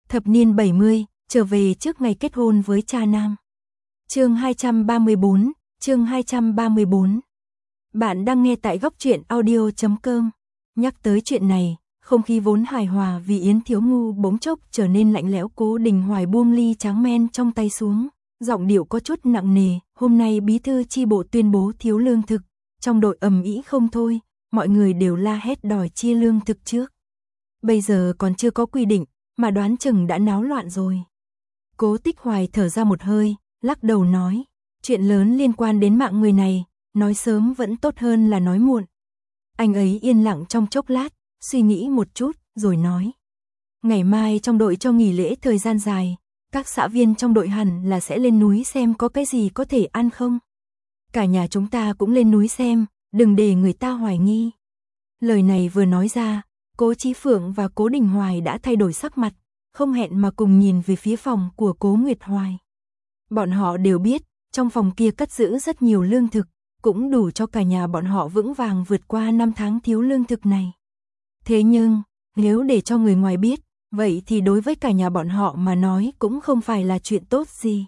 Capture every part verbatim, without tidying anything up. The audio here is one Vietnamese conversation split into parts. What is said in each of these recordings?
Thập niên bảy mươi, trở về trước ngày kết hôn với cha nam. Chương hai trăm ba mươi bốn, chương hai trăm ba mươi bốn. Bạn đang nghe tại góc truyện audio chấm com. Nhắc tới chuyện này, không khí vốn hài hòa vì Yến Thiếu Ngu bỗng chốc trở nên lạnh lẽo. Cố Đình Hoài buông ly tráng men trong tay xuống, giọng điệu có chút nặng nề. Hôm nay bí thư chi bộ tuyên bố thiếu lương thực, trong đội ầm ĩ không thôi, mọi người đều la hét đòi chia lương thực trước. Bây giờ còn chưa có quy định, mà đoán chừng đã náo loạn rồi. Cố Tích Hoài thở ra một hơi, lắc đầu nói, chuyện lớn liên quan đến mạng người này, nói sớm vẫn tốt hơn là nói muộn. Anh ấy yên lặng trong chốc lát, suy nghĩ một chút, rồi nói. Ngày mai trong đội cho nghỉ lễ thời gian dài, các xã viên trong đội hẳn là sẽ lên núi xem có cái gì có thể ăn không. Cả nhà chúng ta cũng lên núi xem, đừng để người ta hoài nghi. Lời này vừa nói ra, Cố Chí Phượng và Cố Đình Hoài đã thay đổi sắc mặt, không hẹn mà cùng nhìn về phía phòng của Cố Nguyệt Hoài. Bọn họ đều biết, trong phòng kia cất giữ rất nhiều lương thực, cũng đủ cho cả nhà bọn họ vững vàng vượt qua năm tháng thiếu lương thực này. Thế nhưng, nếu để cho người ngoài biết, vậy thì đối với cả nhà bọn họ mà nói cũng không phải là chuyện tốt gì.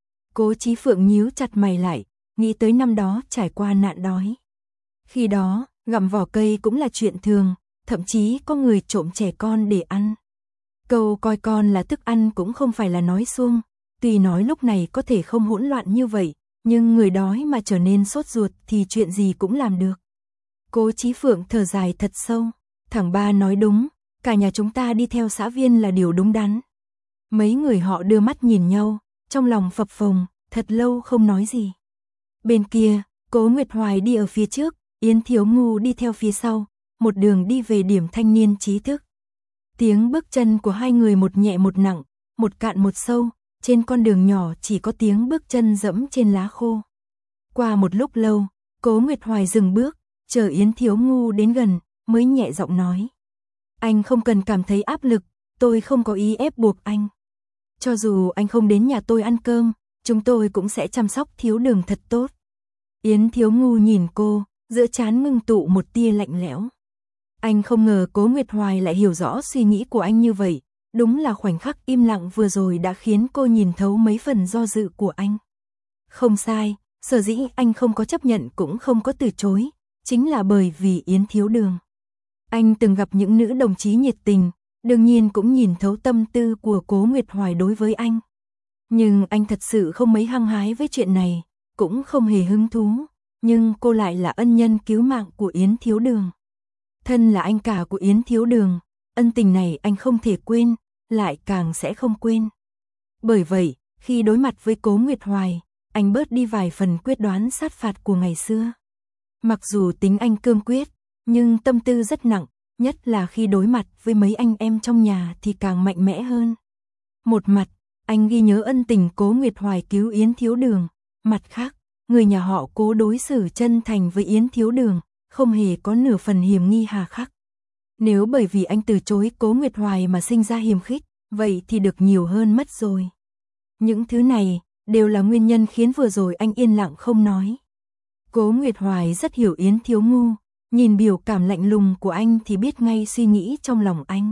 Cố Chí Phượng nhíu chặt mày lại, nghĩ tới năm đó trải qua nạn đói. Khi đó, gặm vỏ cây cũng là chuyện thường, thậm chí có người trộm trẻ con để ăn. Câu coi con là thức ăn cũng không phải là nói suông, tuy nói lúc này có thể không hỗn loạn như vậy, nhưng người đói mà trở nên sốt ruột thì chuyện gì cũng làm được. Cố Chí Phượng thở dài thật sâu, thằng ba nói đúng, cả nhà chúng ta đi theo xã viên là điều đúng đắn. Mấy người họ đưa mắt nhìn nhau, trong lòng phập phồng, thật lâu không nói gì. Bên kia, Cố Nguyệt Hoài đi ở phía trước, Yến Thiếu Ngu đi theo phía sau, một đường đi về điểm thanh niên trí thức. Tiếng bước chân của hai người một nhẹ một nặng, một cạn một sâu, trên con đường nhỏ chỉ có tiếng bước chân dẫm trên lá khô. Qua một lúc lâu, Cố Nguyệt Hoài dừng bước, chờ Yến Thiếu Ngu đến gần, mới nhẹ giọng nói. Anh không cần cảm thấy áp lực, tôi không có ý ép buộc anh. Cho dù anh không đến nhà tôi ăn cơm, chúng tôi cũng sẽ chăm sóc Thiếu Đường thật tốt. Yến Thiếu Ngu nhìn cô, giữa trán ngưng tụ một tia lạnh lẽo. Anh không ngờ Cố Nguyệt Hoài lại hiểu rõ suy nghĩ của anh như vậy, đúng là khoảnh khắc im lặng vừa rồi đã khiến cô nhìn thấu mấy phần do dự của anh. Không sai, sở dĩ anh không có chấp nhận cũng không có từ chối, chính là bởi vì Yến Thiếu Đường. Anh từng gặp những nữ đồng chí nhiệt tình, đương nhiên cũng nhìn thấu tâm tư của Cố Nguyệt Hoài đối với anh. Nhưng anh thật sự không mấy hăng hái với chuyện này, cũng không hề hứng thú, nhưng cô lại là ân nhân cứu mạng của Yến Thiếu Đường. Thân là anh cả của Yến Thiếu Đường, ân tình này anh không thể quên, lại càng sẽ không quên. Bởi vậy, khi đối mặt với Cố Nguyệt Hoài, anh bớt đi vài phần quyết đoán sát phạt của ngày xưa. Mặc dù tính anh cương quyết, nhưng tâm tư rất nặng, nhất là khi đối mặt với mấy anh em trong nhà thì càng mạnh mẽ hơn. Một mặt, anh ghi nhớ ân tình Cố Nguyệt Hoài cứu Yến Thiếu Đường, mặt khác, người nhà họ Cố đối xử chân thành với Yến Thiếu Đường, không hề có nửa phần hiềm nghi hà khắc. Nếu bởi vì anh từ chối Cố Nguyệt Hoài mà sinh ra hiềm khích, vậy thì được nhiều hơn mất rồi. Những thứ này đều là nguyên nhân khiến vừa rồi anh yên lặng không nói. Cố Nguyệt Hoài rất hiểu Yến Thiếu Ngu, nhìn biểu cảm lạnh lùng của anh thì biết ngay suy nghĩ trong lòng anh.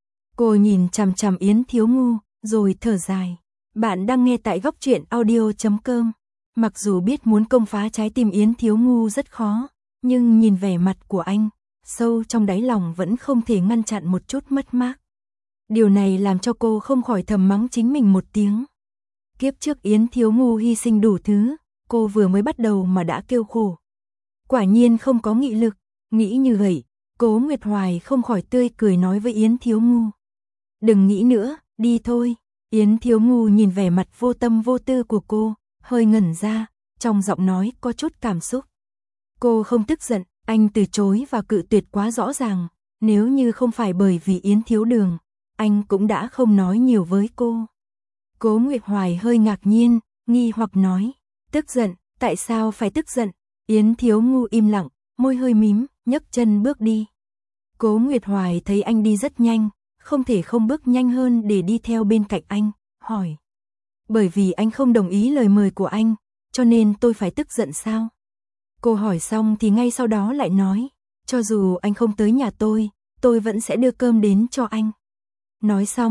Cô nhìn chằm chằm Yến Thiếu Ngu, rồi thở dài. Bạn đang nghe tại góc truyện audio chấm com. Mặc dù biết muốn công phá trái tim Yến Thiếu Ngu rất khó, nhưng nhìn vẻ mặt của anh, sâu trong đáy lòng vẫn không thể ngăn chặn một chút mất mát. Điều này làm cho cô không khỏi thầm mắng chính mình một tiếng. Kiếp trước Yến Thiếu Ngu hy sinh đủ thứ, cô vừa mới bắt đầu mà đã kêu khổ. Quả nhiên không có nghị lực, nghĩ như vậy, Cố Nguyệt Hoài không khỏi tươi cười nói với Yến Thiếu Ngu. Đừng nghĩ nữa, đi thôi. Yến Thiếu Ngu nhìn vẻ mặt vô tâm vô tư của cô, hơi ngẩn ra, trong giọng nói có chút cảm xúc. Cô không tức giận, anh từ chối và cự tuyệt quá rõ ràng, nếu như không phải bởi vì Yến Thiếu Đường, anh cũng đã không nói nhiều với cô. Cố Nguyệt Hoài hơi ngạc nhiên, nghi hoặc nói, tức giận, tại sao phải tức giận? Yến Thiếu Ngu im lặng, môi hơi mím, nhấc chân bước đi. Cố Nguyệt Hoài thấy anh đi rất nhanh, không thể không bước nhanh hơn để đi theo bên cạnh anh, hỏi. Bởi vì anh không đồng ý lời mời của anh, cho nên tôi phải tức giận sao? Cô hỏi xong thì ngay sau đó lại nói, cho dù anh không tới nhà tôi, tôi vẫn sẽ đưa cơm đến cho anh. Nói xong,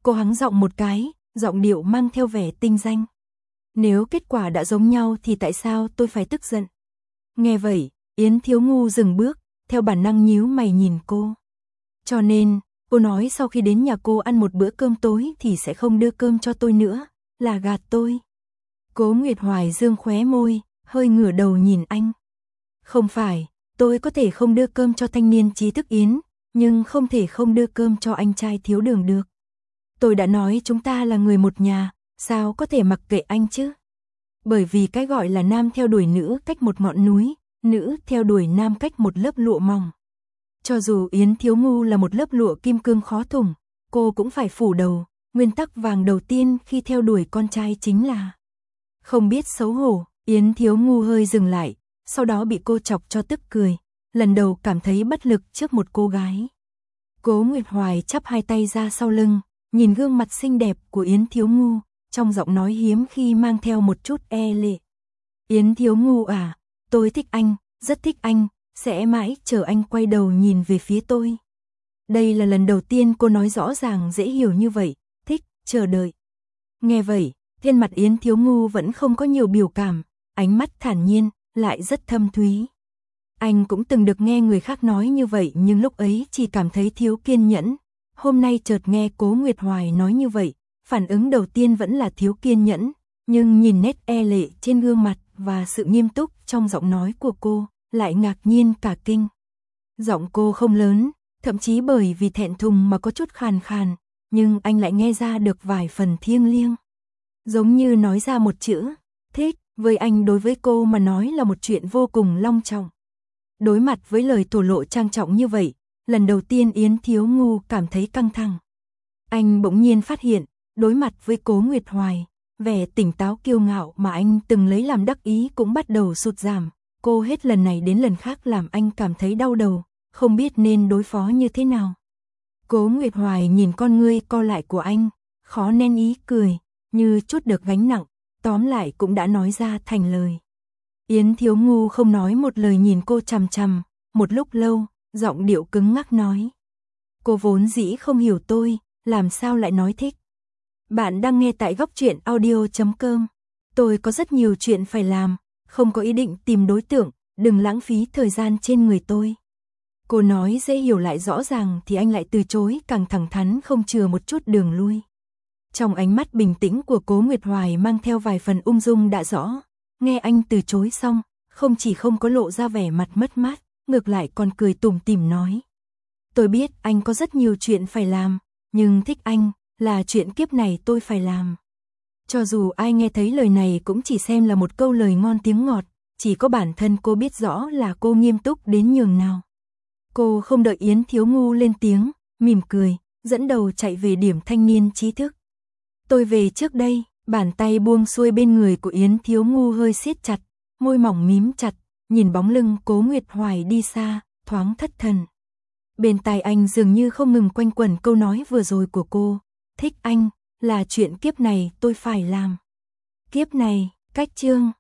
Cô hắng giọng một cái, giọng điệu mang theo vẻ tinh danh. Nếu kết quả đã giống nhau thì tại sao tôi phải tức giận? Nghe vậy, Yến Thiếu Ngu dừng bước, theo bản năng nhíu mày nhìn cô. Cho nên, cô nói sau khi đến nhà cô ăn một bữa cơm tối thì sẽ không đưa cơm cho tôi nữa, là gạt tôi. Cố Nguyệt Hoài dương khóe môi, hơi ngửa đầu nhìn anh. Không phải, tôi có thể không đưa cơm cho thanh niên trí thức Yến, nhưng không thể không đưa cơm cho anh trai Thiếu Đường được. Tôi đã nói chúng ta là người một nhà, sao có thể mặc kệ anh chứ? Bởi vì cái gọi là nam theo đuổi nữ cách một ngọn núi, nữ theo đuổi nam cách một lớp lụa mỏng. Cho dù Yến Thiếu Ngu là một lớp lụa kim cương khó thủng, cô cũng phải phủ đầu, nguyên tắc vàng đầu tiên khi theo đuổi con trai chính là không biết xấu hổ. Yến Thiếu Ngu hơi dừng lại, sau đó bị cô chọc cho tức cười, lần đầu cảm thấy bất lực trước một cô gái. Cố Nguyệt Hoài chắp hai tay ra sau lưng, nhìn gương mặt xinh đẹp của Yến Thiếu Ngu, trong giọng nói hiếm khi mang theo một chút e lệ. Yến Thiếu Ngu à, tôi thích anh, rất thích anh, sẽ mãi chờ anh quay đầu nhìn về phía tôi. Đây là lần đầu tiên cô nói rõ ràng dễ hiểu như vậy, thích, chờ đợi. Nghe vậy, trên mặt Yến Thiếu Ngu vẫn không có nhiều biểu cảm, ánh mắt thản nhiên, lại rất thâm thúy. Anh cũng từng được nghe người khác nói như vậy nhưng lúc ấy chỉ cảm thấy thiếu kiên nhẫn. Hôm nay chợt nghe Cố Nguyệt Hoài nói như vậy, phản ứng đầu tiên vẫn là thiếu kiên nhẫn, nhưng nhìn nét e lệ trên gương mặt và sự nghiêm túc trong giọng nói của cô, lại ngạc nhiên cả kinh. Giọng cô không lớn, thậm chí bởi vì thẹn thùng mà có chút khàn khàn, nhưng anh lại nghe ra được vài phần thiêng liêng. Giống như nói ra một chữ, thích, với anh đối với cô mà nói là một chuyện vô cùng long trọng. Đối mặt với lời thổ lộ trang trọng như vậy, lần đầu tiên Yến Thiếu Ngu cảm thấy căng thẳng. Anh bỗng nhiên phát hiện, đối mặt với Cố Nguyệt Hoài, vẻ tỉnh táo kiêu ngạo mà anh từng lấy làm đắc ý cũng bắt đầu sụt giảm. Cô hết lần này đến lần khác làm anh cảm thấy đau đầu, không biết nên đối phó như thế nào. Cố Nguyệt Hoài nhìn con ngươi co lại của anh, khó nén ý cười, như chút được gánh nặng, tóm lại cũng đã nói ra thành lời. Yến Thiếu Ngu không nói một lời nhìn cô chằm chằm, một lúc lâu, giọng điệu cứng ngắc nói. Cô vốn dĩ không hiểu tôi, làm sao lại nói thích. Bạn đang nghe tại góc truyện audio chấm com. Tôi có rất nhiều chuyện phải làm, không có ý định tìm đối tượng, đừng lãng phí thời gian trên người tôi. Cô nói dễ hiểu lại rõ ràng thì anh lại từ chối càng thẳng thắn không chừa một chút đường lui. Trong ánh mắt bình tĩnh của Cố Nguyệt Hoài mang theo vài phần ung dung đã rõ. Nghe anh từ chối xong, không chỉ không có lộ ra vẻ mặt mất mát, ngược lại còn cười tủm tỉm nói. Tôi biết anh có rất nhiều chuyện phải làm, nhưng thích anh là chuyện kiếp này tôi phải làm. Cho dù ai nghe thấy lời này cũng chỉ xem là một câu lời ngon tiếng ngọt, chỉ có bản thân cô biết rõ là cô nghiêm túc đến nhường nào. Cô không đợi Yến Thiếu Ngu lên tiếng, mỉm cười, dẫn đầu chạy về điểm thanh niên trí thức. Tôi về trước đây. Bàn tay buông xuôi bên người của Yến Thiếu Ngu hơi siết chặt, môi mỏng mím chặt, nhìn bóng lưng Cố Nguyệt Hoài đi xa, thoáng thất thần. Bên tai anh dường như không ngừng quanh quẩn câu nói vừa rồi của cô, thích anh, là chuyện kiếp này tôi phải làm. Kiếp này, cách chương